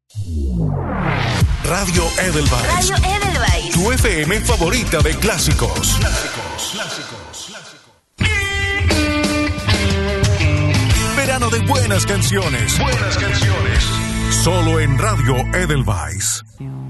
Radio Edelweiss. Radio Edelweiss. Tu FM favorita de clásicos. Verano de buenas canciones. Solo en Radio Edelweiss.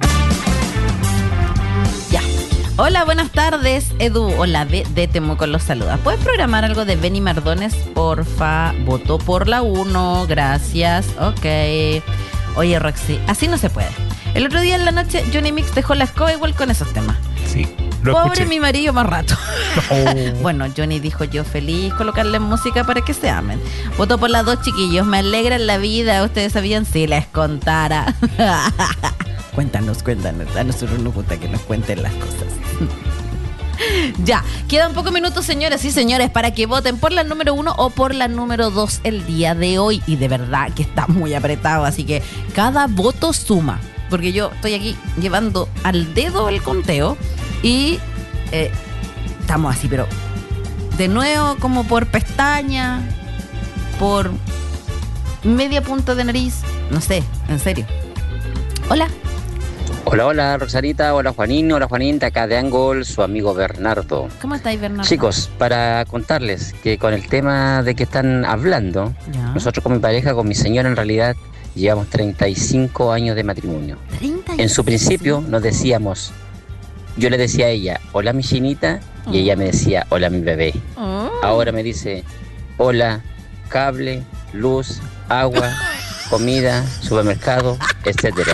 Ya. Hola, buenas tardes, Edu. Hola, de Temuco los saluda. ¿Puedes programar algo de Benny Mardones, porfa? Votó por la 1, gracias. Ok. Oye, Roxy, así no se puede. El otro día en la noche, Johnny Mix dejó la escoba igual con esos temas. Sí, lo Pobre escuché. mi marido más rato. Oh. Bueno, Johnny dijo, yo feliz colocarle música para que se amen. Votó por las 2, chiquillos. Me alegra la vida. ¿Ustedes sabían? Si les contara. Cuéntanos. A nosotros nos gusta que nos cuenten las cosas. Ya, quedan pocos minutos, señoras y señores, para que voten por la número 1 o por la número 2 el día de hoy. Y de verdad que está muy apretado, así que cada voto suma. Porque yo estoy aquí llevando al dedo el conteo y estamos así, pero de nuevo como por pestaña, por media punta de nariz, no sé, en serio. Hola. Hola, Roxanita, hola Juanín, acá de Angol, su amigo Bernardo. ¿Cómo estáis, Bernardo? Chicos, para contarles que con el tema de que están hablando, Ya. nosotros con mi pareja, con mi señora en realidad, llevamos 35 años de matrimonio. 35. En su principio nos decíamos, yo le decía a ella, hola mi chinita, y ella me decía, hola mi bebé. Oh. Ahora me dice, hola, cable, luz, agua, comida, supermercado, etcétera.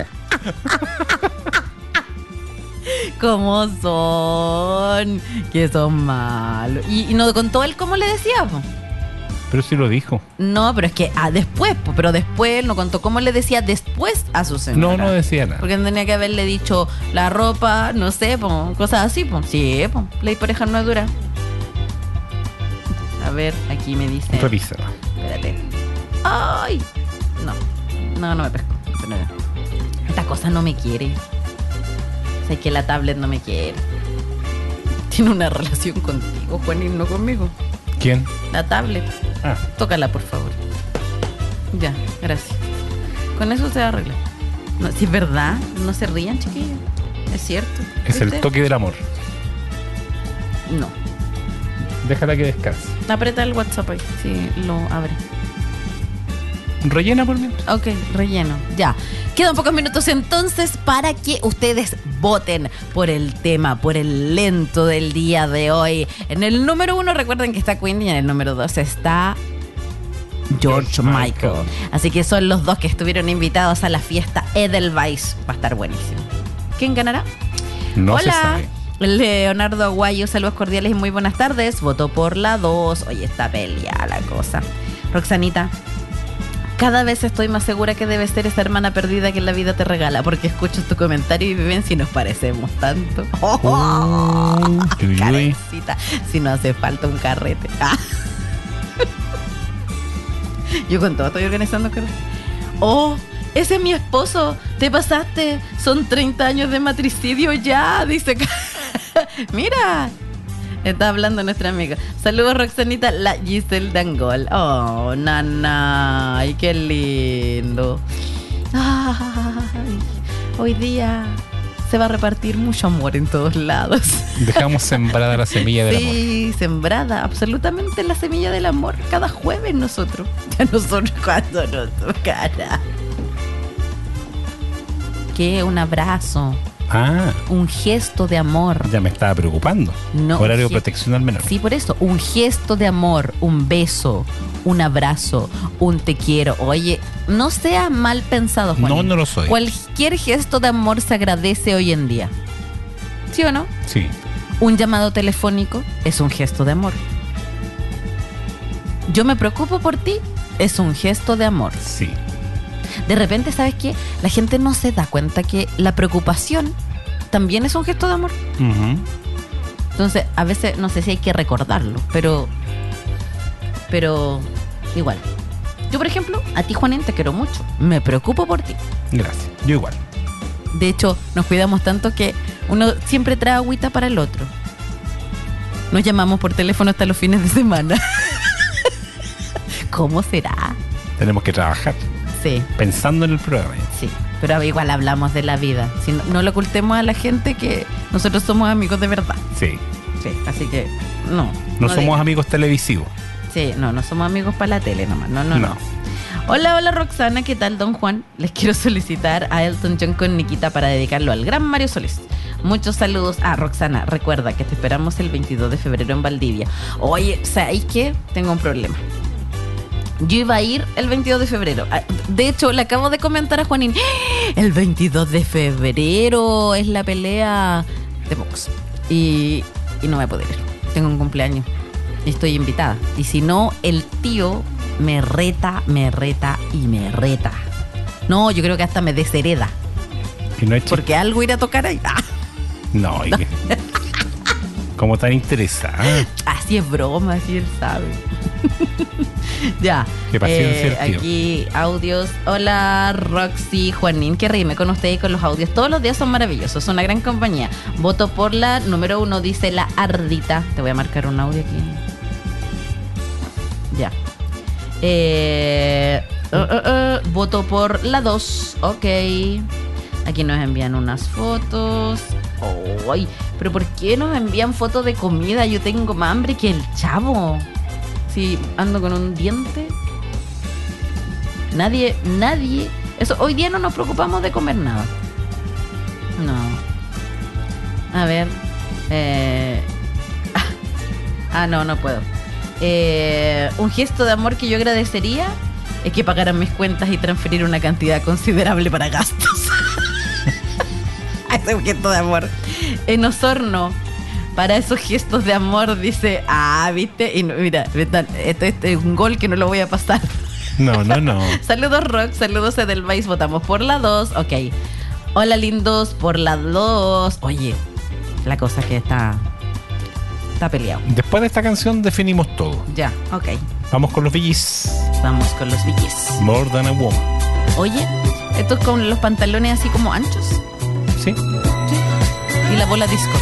¿Cómo son? Que son malos. ¿Y no contó él cómo le decía, po? Pero sí lo dijo. No, pero es que después, po, pero después él no contó cómo le decía después a su señora. No decía nada. Porque tenía que haberle dicho la ropa, no sé, po, cosas así, po. Sí, po. Ley por no es dura. A ver, aquí me dice. Revísala. Espérate. ¡Ay! No me pesco. Pero esta cosa no me quiere. O sea, que la tablet no me quiere. Tiene una relación contigo, Juanín, no conmigo. ¿Quién? La tablet. Ah, Tócala, por favor. Ya, gracias. Con eso se arregla. No, si es verdad, no se rían, chiquillos. Es cierto. es el ¿Viste? toque del amor. No. Déjala que descanse. Aprieta el WhatsApp ahí. Sí, lo abre. Rellena por mientras. Ok, relleno. Ya. Quedan pocos minutos entonces para que ustedes voten por el tema, por el lento del día de hoy. En el número 1 recuerden que está Queen y en el número 2 está George Michael. Así que son los dos que estuvieron invitados a la fiesta Edelweiss. Va a estar buenísimo. ¿Quién ganará? No se Hola. sabe. Leonardo Aguayo, saludos cordiales y muy buenas tardes. Votó por la 2. Oye, está peleada la cosa. Roxanita, cada vez estoy más segura que debe ser esa hermana perdida que la vida te regala, porque escucho tu comentario y vivencia y nos parecemos tanto. Uy, uy. Carecita, si no hace falta un carrete. Yo con todo estoy organizando carrete. Oh, ese es mi esposo, te pasaste, son 30 años de matricidio ya, dice. Mira, está hablando nuestra amiga. Saludos, Roxanita, la Giselle Dangol. Oh, nana, ay, qué lindo. Ay, hoy día se va a repartir mucho amor en todos lados. Dejamos sembrada la semilla del amor. Sí, sembrada absolutamente la semilla del amor cada jueves nosotros. Ya nosotros cuando nos tocará. ¿Qué? Un abrazo, Ah, un gesto de amor. ya me estaba preocupando. No, Horario de sí. protección al menor. Sí, por eso, un gesto de amor, un beso, un abrazo, un te quiero. Oye, no sea mal pensado, Juan. No lo soy. Cualquier gesto de amor se agradece hoy en día. ¿Sí o no? Sí. Un llamado telefónico es un gesto de amor. Yo me preocupo por ti, es un gesto de amor. Sí. De repente, ¿sabes qué? La gente no se da cuenta que la preocupación también es un gesto de amor. Ujú. Entonces, a veces, no sé si hay que recordarlo, pero igual. Yo, por ejemplo, a ti, Juanín, te quiero mucho. Me preocupo por ti. Gracias. Yo igual. De hecho, nos cuidamos tanto que uno siempre trae agüita para el otro. Nos llamamos por teléfono hasta los fines de semana. ¿Cómo será? Tenemos que trabajar. Sí, pensando en el programa. sí. Pero igual hablamos de la vida. Si no, no le ocultemos a la gente que nosotros somos amigos de verdad. Sí. Sí, así que no. No somos digan. amigos televisivos. Sí, no somos amigos para la tele nomás. No. Hola Roxana, ¿qué tal, don Juan? Les quiero solicitar a Elton John con Nikita para dedicarlo al gran Mario Solís. Muchos saludos. Roxana, recuerda que te esperamos el 22 de febrero en Valdivia. Oye, ¿sabéis qué? Tengo un problema. Yo iba a ir el 22 de febrero. De hecho, le acabo de comentar a Juanín. El 22 de febrero es la pelea de box. Y no voy a poder ir. Tengo un cumpleaños. Y estoy invitada. Y si no, el tío me reta. No, yo creo que hasta me deshereda. Y no es Porque algo irá a tocar ahí. No, como tan interesada. Así es broma, así él sabe. Ya. Qué paciencia el tío. Aquí audios. Hola Roxy, Juanín, que reírme con usted y con los audios. Todos los días son maravillosos, son una gran compañía. Voto por la número 1, dice la Ardita. Te voy a marcar un audio aquí. Ya. Voto por la 2. Ok. Aquí nos envían unas fotos. Ay, pero ¿por qué nos envían fotos de comida? Yo tengo más hambre que el chavo. Si ando con un diente. Nadie. Eso, hoy día no nos preocupamos de comer nada. No. A ver. No puedo. Un gesto de amor que yo agradecería es que pagaran mis cuentas y transferir una cantidad considerable para gastos. Ese es un gesto de amor. En Osorno, para esos gestos de amor, dice, ¿viste? Y mira, este es un gol que no lo voy a pasar. No. Saludos Rock, saludos Edelweiss, votamos por la 2. Ok. Hola lindos, por la 2. Oye, la cosa es que está peleado. Después de esta canción definimos todo. Ya, ok. Vamos con los Billys. Vamos con los Billys. More Than a Woman. Oye, esto es con los pantalones así como anchos. ¿Sí? Y la bola disco.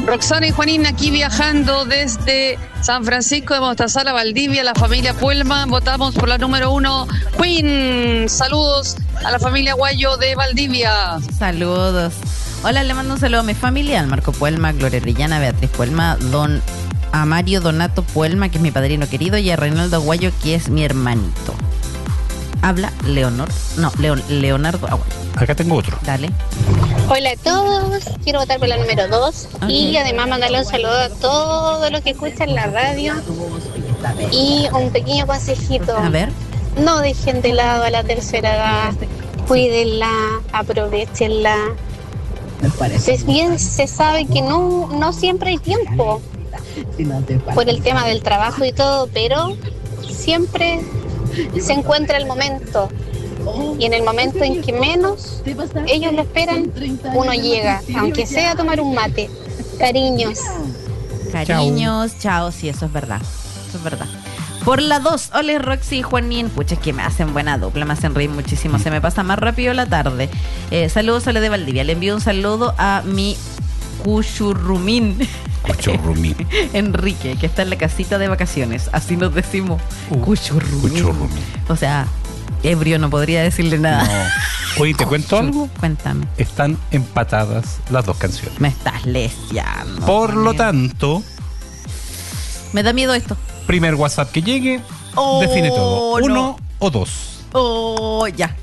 Roxana y Juanín aquí viajando desde San Francisco de Mostazal a Valdivia, la familia Puelma. Votamos por la número 1, Queen. Saludos a la familia Guayo de Valdivia. Saludos. Hola, le mando un saludo a mi familia, al Marco Puelma, Gloria Rillana, Beatriz Puelma, a Mario Donato Puelma, que es mi padrino querido, y a Reinaldo Aguayo, que es mi hermanito. Habla Leonardo Aguayo. Acá tengo otro. Dale. Hola a todos, quiero votar por la número 2 y además mandarle un saludo a todos los que escuchan la radio y un pequeño consejito. A ver. No dejen de lado a la tercera edad, cuídenla, aprovechenla. Si bien se sabe que no siempre hay tiempo por el tema del trabajo y todo, pero siempre se encuentra el momento. Y en el momento en que menos ellos lo esperan, uno llega, aunque sea a tomar un mate. Cariños. Cariños, chao. Sí, eso es verdad. Eso es verdad. Por la 2, Ole, Roxy y Juanín. Pucha, es que me hacen buena dupla, me hacen reír muchísimo. Se me pasa más rápido la tarde. Saludos a la de Valdivia. Le envío un saludo a mi Cuchurrumín. Cuchurrumín. Enrique, que está en la casita de vacaciones. Así nos decimos. Cuchurrumín. O sea, ebrio no podría decirle nada. No. Oye, ¿te cuento algo? Cuéntame. Están empatadas las dos canciones. Me estás lesiando. Por lo tanto, me da miedo esto. primer WhatsApp que llegue, define todo. 1 o 2. Oh, ya.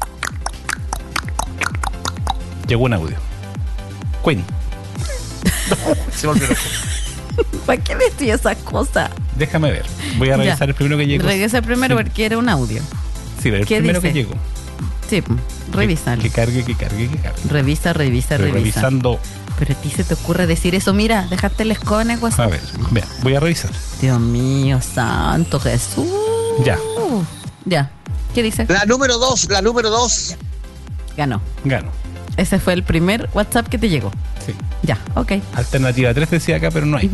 Llegó un audio. Queen. Se volvió loco. ¿Para qué me estoy esas cosas? Déjame ver. Voy a revisar el primero que llegó. Regresa el primero porque era un audio. Sí, pero el ¿Qué primero dice? que llegó. Sí, revísalo. Que cargue. Revisa. Estoy revisando. Pero a ti se te ocurre decir eso. Mira, dejaste el escone, A WhatsApp. ver, vea, voy a revisar. Dios mío, santo Jesús. Ya. Ya. ¿Qué dice? La número 2. Ganó. Gano. Ese fue el primer WhatsApp que te llegó. Sí. Ya, ok. Alternativa 3 decía acá, pero no hay.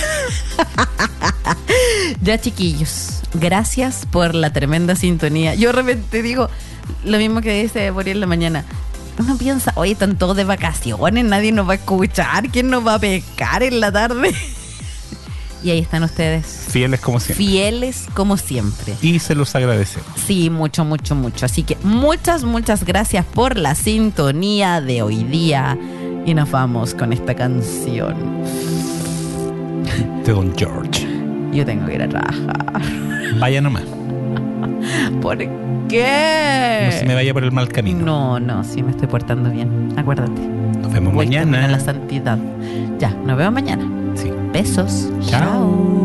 Ya, chiquillos, gracias por la tremenda sintonía. Yo de repente digo lo mismo que dice Boris en la mañana. Uno piensa, oye, están todos de vacaciones, nadie nos va a escuchar, ¿quién nos va a pescar en la tarde? Y ahí están ustedes. Fieles como siempre. Fieles como siempre. Y se los agradecemos. Sí, mucho. Así que muchas gracias por la sintonía de hoy día. Y nos vamos con esta canción. De Don George. Yo tengo que ir a trabajar. Vaya nomás. ¿Por qué? No se me vaya por el mal camino. No, sí me estoy portando bien. Acuérdate. Nos vemos Voy mañana. camino a la santidad. Ya, nos vemos mañana. Sí. Besos. Chao.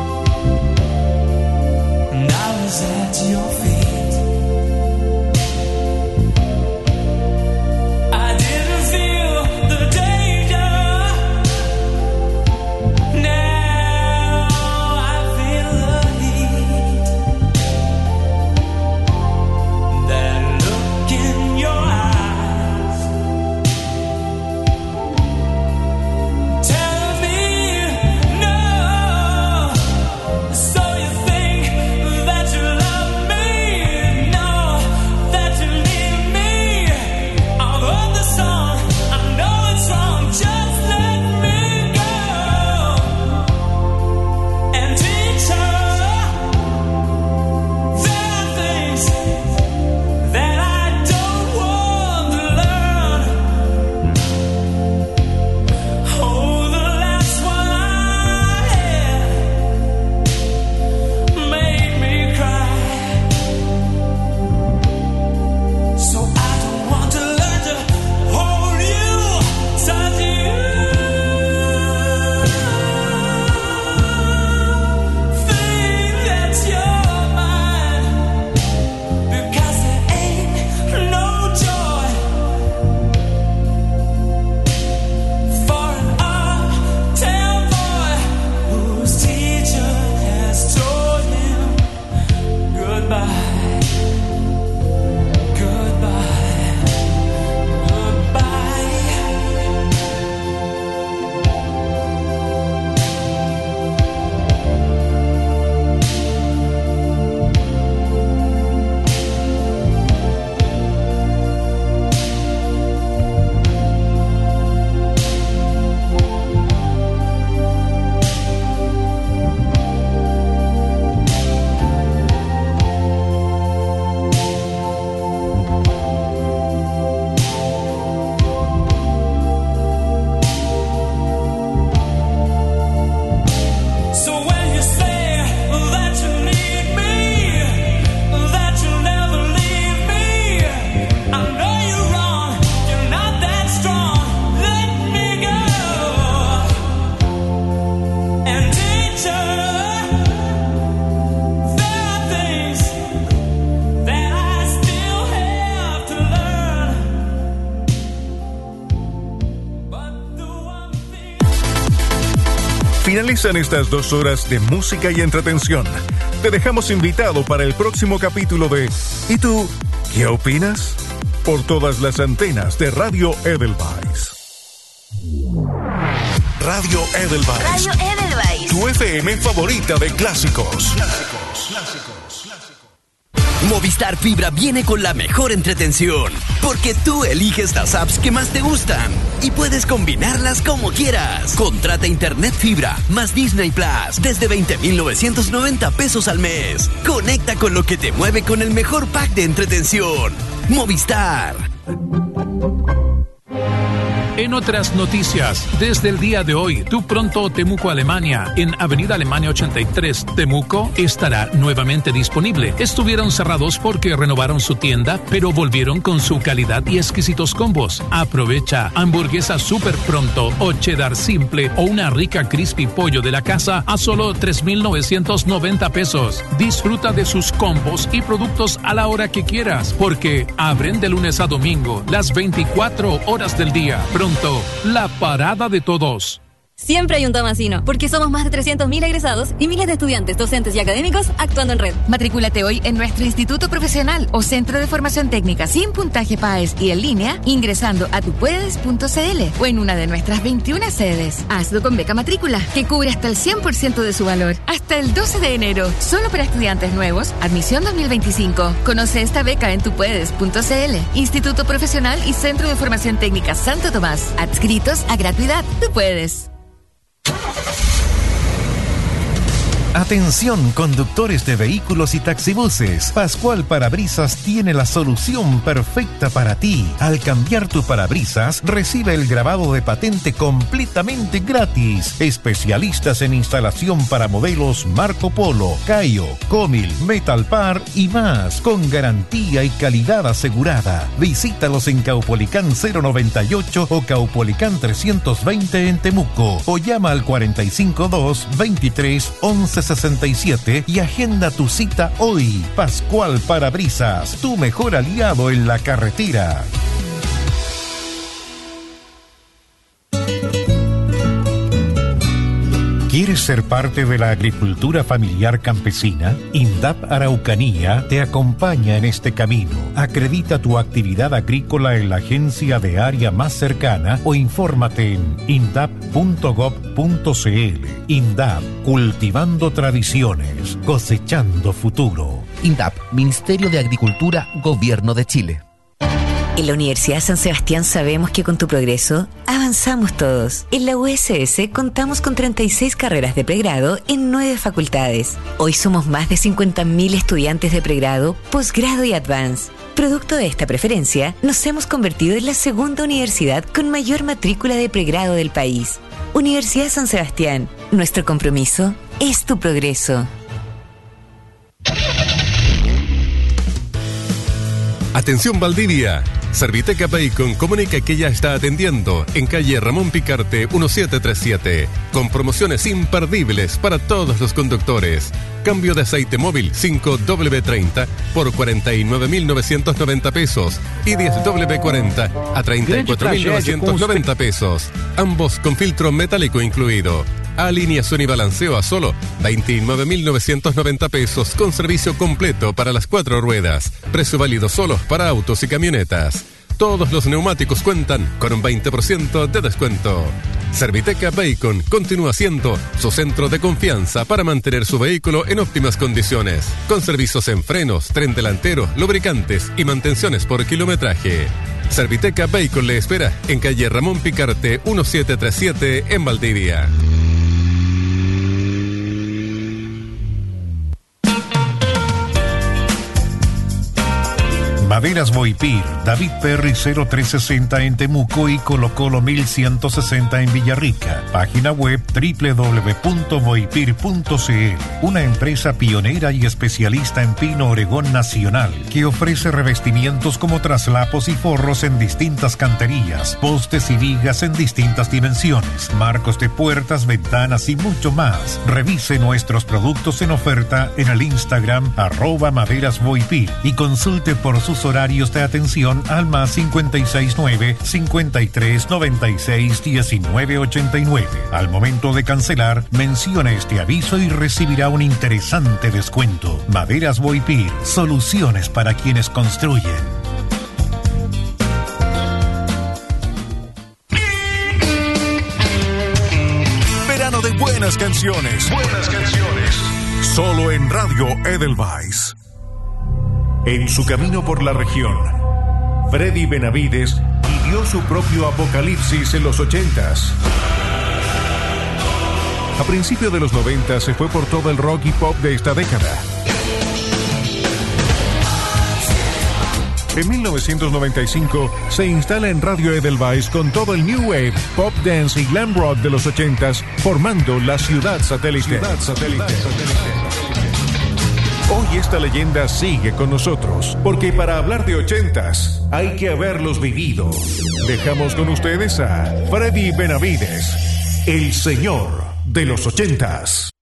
at your feet. Finalizan estas 2 horas de música y entretención. Te dejamos invitado para el próximo capítulo de ¿Y tú qué opinas? Por todas las antenas de Radio Edelweiss. Radio Edelweiss. Radio Edelweiss. Tu FM favorita de clásicos. Movistar Fibra viene con la mejor entretención, porque tú eliges las apps que más te gustan y puedes combinarlas como quieras. Contrata Internet Fibra más Disney Plus desde 20.990 pesos al mes. Conecta con lo que te mueve con el mejor pack de entretención. Movistar. En otras noticias, desde el día de hoy, Tu Pronto Temuco Alemania, en Avenida Alemania 83, Temuco, estará nuevamente disponible. Estuvieron cerrados porque renovaron su tienda, pero volvieron con su calidad y exquisitos combos. Aprovecha hamburguesa super pronto o cheddar simple o una rica crispy pollo de la casa a solo 3.990 pesos. Disfruta de sus combos y productos a la hora que quieras, porque abren de lunes a domingo, las 24 horas del día. Pronto, la parada de todos. Siempre hay un Tomasino, porque somos más de 300.000 egresados y miles de estudiantes, docentes y académicos actuando en red. Matrículate hoy en nuestro instituto profesional o centro de formación técnica sin puntaje PAES y en línea ingresando a tupuedes.cl o en una de nuestras 21 sedes. Hazlo con beca matrícula, que cubre hasta el 100% de su valor. Hasta el 12 de enero, solo para estudiantes nuevos, admisión 2025. Conoce esta beca en tupuedes.cl. Instituto Profesional y Centro de Formación Técnica Santo Tomás. Adscritos a gratuidad. Tú puedes. Atención, conductores de vehículos y taxibuses. Pascual Parabrisas tiene la solución perfecta para ti. Al cambiar tu parabrisas, recibe el grabado de patente completamente gratis. Especialistas en instalación para modelos Marco Polo, Caio, Comil, Metalpar y más, con garantía y calidad asegurada. Visítalos en Caupolicán 098 o Caupolicán 320 en Temuco o llama al 452 23 11 67 y agenda tu cita hoy. Pascual Parabrisas, tu mejor aliado en la carretera. ¿Quieres ser parte de la agricultura familiar campesina? INDAP Araucanía te acompaña en este camino. Acredita tu actividad agrícola en la agencia de área más cercana o infórmate en indap.gov.cl. INDAP, cultivando tradiciones, cosechando futuro. INDAP, Ministerio de Agricultura, Gobierno de Chile. En la Universidad San Sebastián sabemos que con tu progreso avanzamos todos. En la USS contamos con 36 carreras de pregrado en 9 facultades. Hoy somos más de 50.000 estudiantes de pregrado, posgrado y advance. Producto de esta preferencia, nos hemos convertido en la segunda universidad con mayor matrícula de pregrado del país. Universidad San Sebastián, nuestro compromiso es tu progreso. Atención Valdivia. Serviteca Bacon comunica que ya está atendiendo en calle Ramón Picarte 1737, con promociones imperdibles para todos los conductores. Cambio de aceite móvil 5W30 por 49.990 pesos y 10W40 a 34.990 pesos, ambos con filtro metálico incluido. Alineación y balanceo a solo 29.990 pesos con servicio completo para las 4 ruedas. Precio válido solo para autos y camionetas. Todos los neumáticos cuentan con un 20% de descuento. Serviteca Bacon continúa siendo su centro de confianza para mantener su vehículo en óptimas condiciones, con servicios en frenos, tren delantero, lubricantes y mantenciones por kilometraje. Serviteca Bacon le espera en calle Ramón Picarte 1737 en Valdivia. Maderas Voipir, David Perry 0360 en Temuco y Colo Colo 1160 en Villarrica. Página web www.voipir.cl. Una empresa pionera y especialista en pino Oregón nacional que ofrece revestimientos como traslapos y forros en distintas canterías, postes y vigas en distintas dimensiones, marcos de puertas, ventanas y mucho más. Revise nuestros productos en oferta en el Instagram @maderasvoipir y consulte por sus horarios de atención al más 569 53 96 19 89. Al momento de cancelar, mencione este aviso y recibirá un interesante descuento. Maderas Voipir, soluciones para quienes construyen. Verano de buenas canciones. Buenas canciones. Solo en Radio Edelweiss. En su camino por la región, Freddy Benavides vivió su propio apocalipsis en los 80s. A principios de los 90 se fue por todo el rock y pop de esta década. En 1995 se instala en Radio Edelweiss con todo el New Wave, Pop Dance y Glam Rock de los 80s, formando la Ciudad Satélite. Hoy esta leyenda sigue con nosotros, porque para hablar de 80s hay que haberlos vivido. Dejamos con ustedes a Freddy Benavides, el señor de los 80s.